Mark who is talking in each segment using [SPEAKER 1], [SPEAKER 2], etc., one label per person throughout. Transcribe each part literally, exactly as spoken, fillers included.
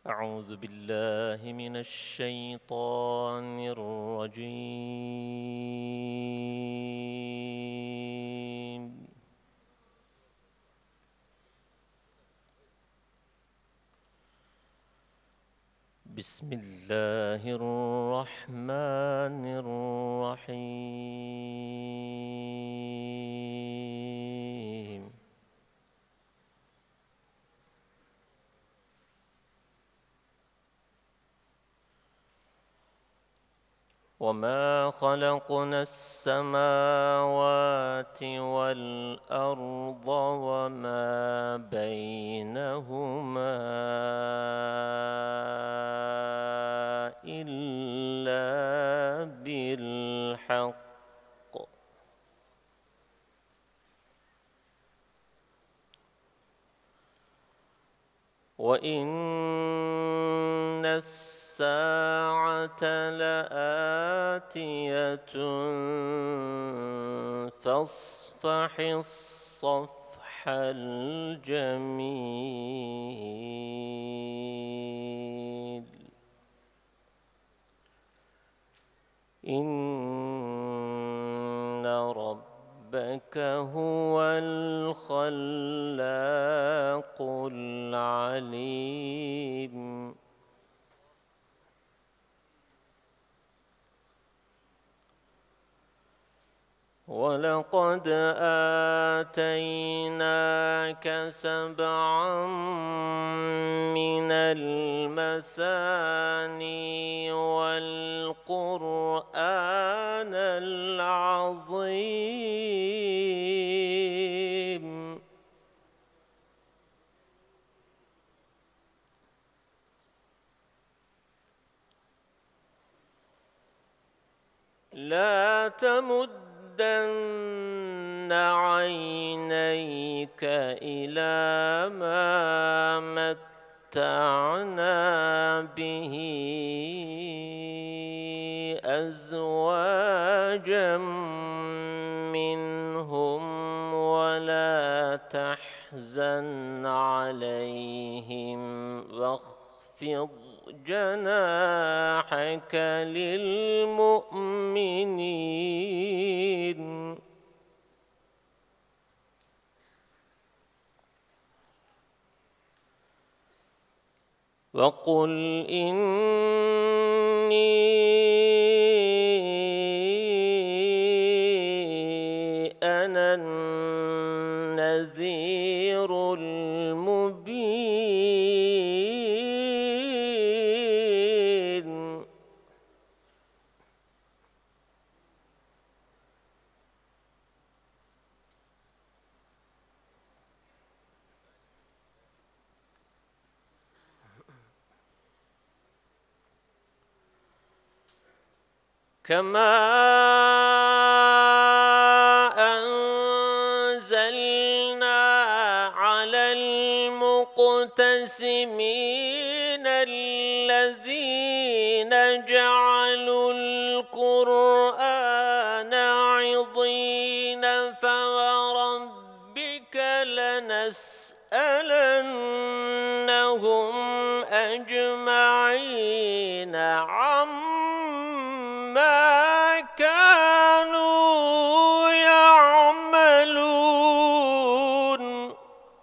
[SPEAKER 1] أعوذ بالله من الشيطان الرجيم. بسم الله الرحمن الرحيم. وما خلقنا السماوات والأرض وما بينهما إلا بالحق وإن الساعة لآتية فاصفح الصفح الجميل إن ربك هو الخلاق العليم. ولقد آتيناك سبعا من المثاني والقرآن العظيم لا تمد مدن عينيك إلى ما متعنا به أزواجا منهم ولا تحزن عليهم واخفض جناحك للمؤمنين. وقل إني أنا النذير المبين. كما أنزلنا على المقتسمين الذين جعلوا القرآن عضين فوربك لنسألنهم أجمعين عما كانوا يعملون.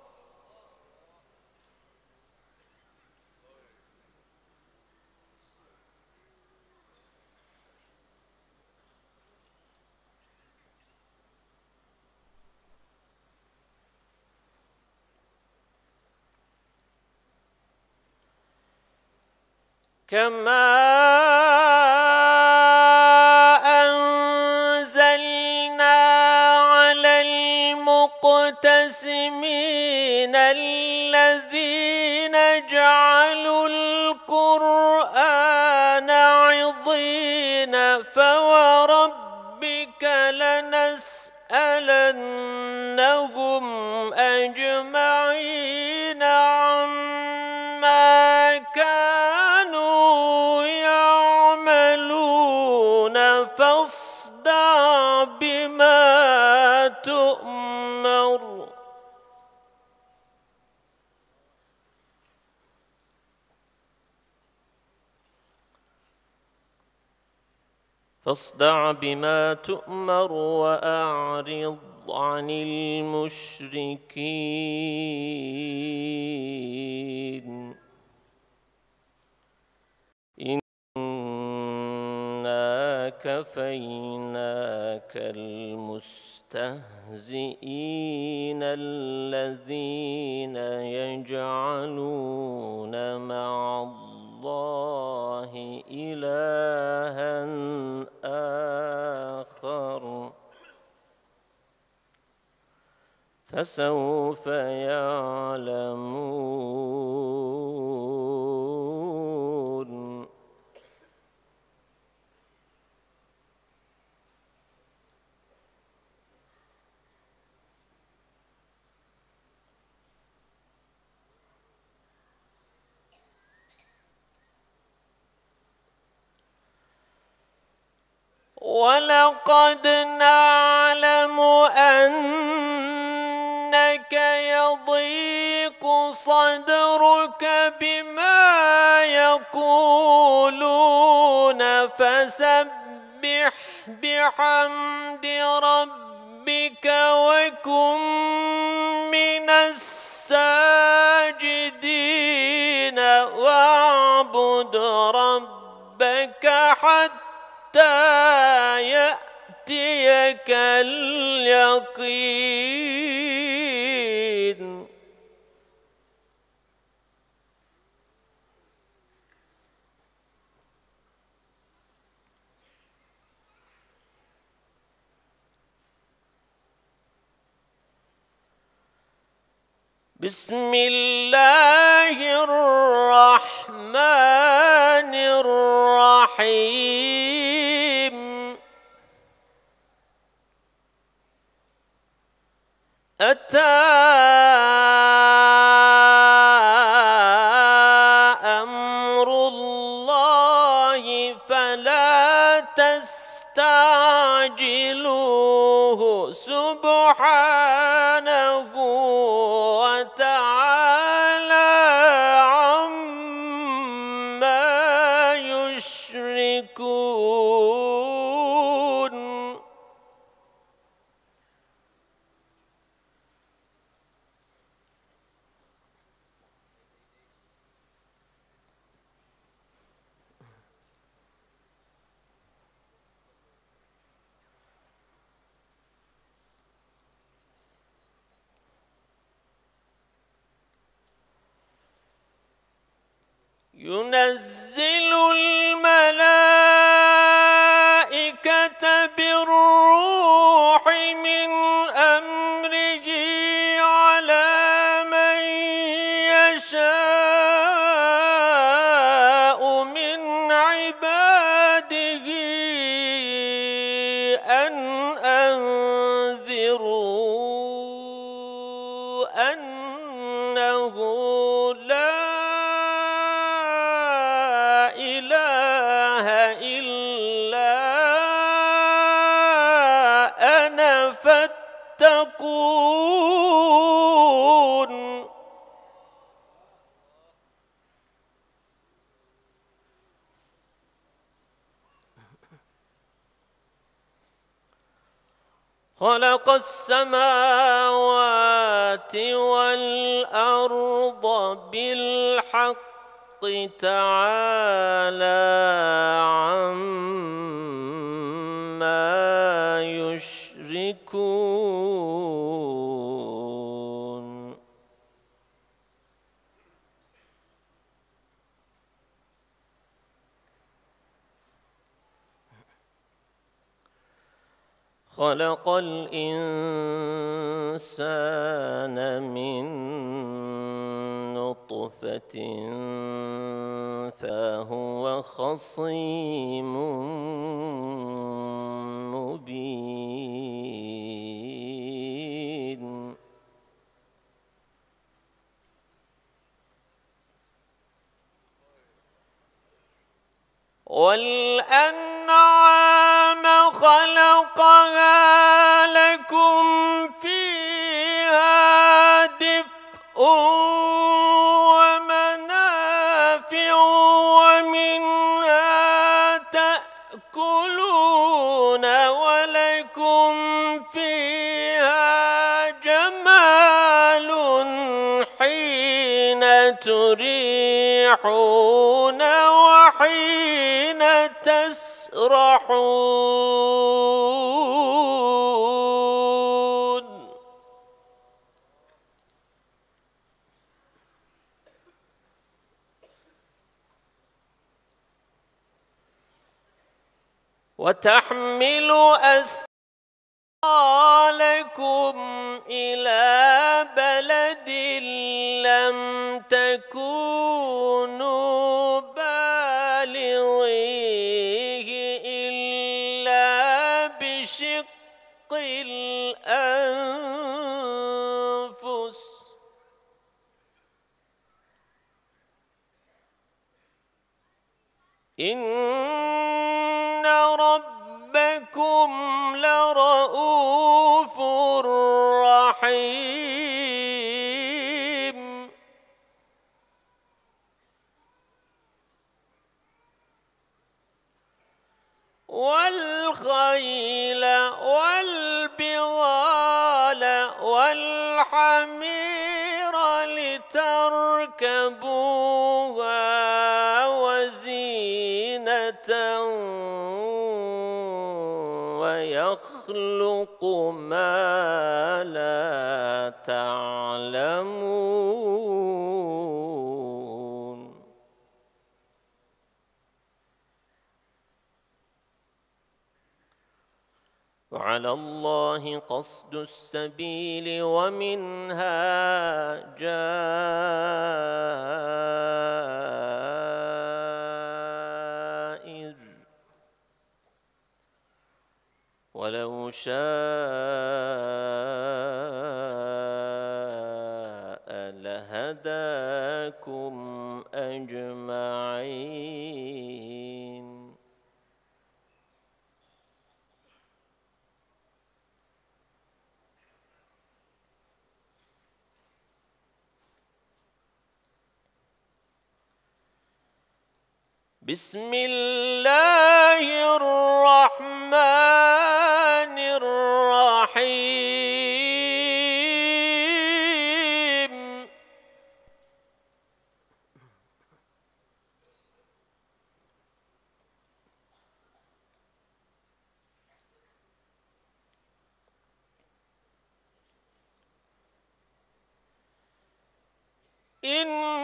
[SPEAKER 1] كما أنزلنا على المقتسمين الذين جعلوا القرآن عضين فوربك لنسألنهم أجمعين عما كانوا يعملون فاصدع بما تؤمر فاصدع بما تؤمر وأعرض عن المشركين إنا كفيناك المستهزئين الذين يجعلون مع الله إلها آخر فسوف يعلمون. ولقد نعلم أنك يضيق صدرك بما يقولون فسبح بحمد ربك وكن من الساجدين واعبد ربك حتى حتى يأتيك اليقين. بسم الله الرحمن الرحيم. أتى أمر الله فلا تستعجلوه سبحانه وتعالى عما يشركون. ينزل الملائكة بالروح من أمره على من يشاء من عباده أن أنذروا أنه لا فاتقون. خلق السماوات والأرض بالحق تعالى عما يشركون. خلق الإنسان من نطفة فهو خصيم مبين. والأنعام خلقها لكم فيها دفء ومنافع ومنها تأكلون تريحون وحين تسرحون وتحمل أثقالكم إلى بلد لم تكونوا بالغيه إلا بشق الأنفس إن ربكم لرؤوف رحيم والخيل والبغال والحمير لتركبوها وزينة ويخلق ما لا تعلمون وعلى الله قصد السبيل ومنها جائر ولو شاء لهداكم أجمعين بسم الله الرحمن الرحيم إن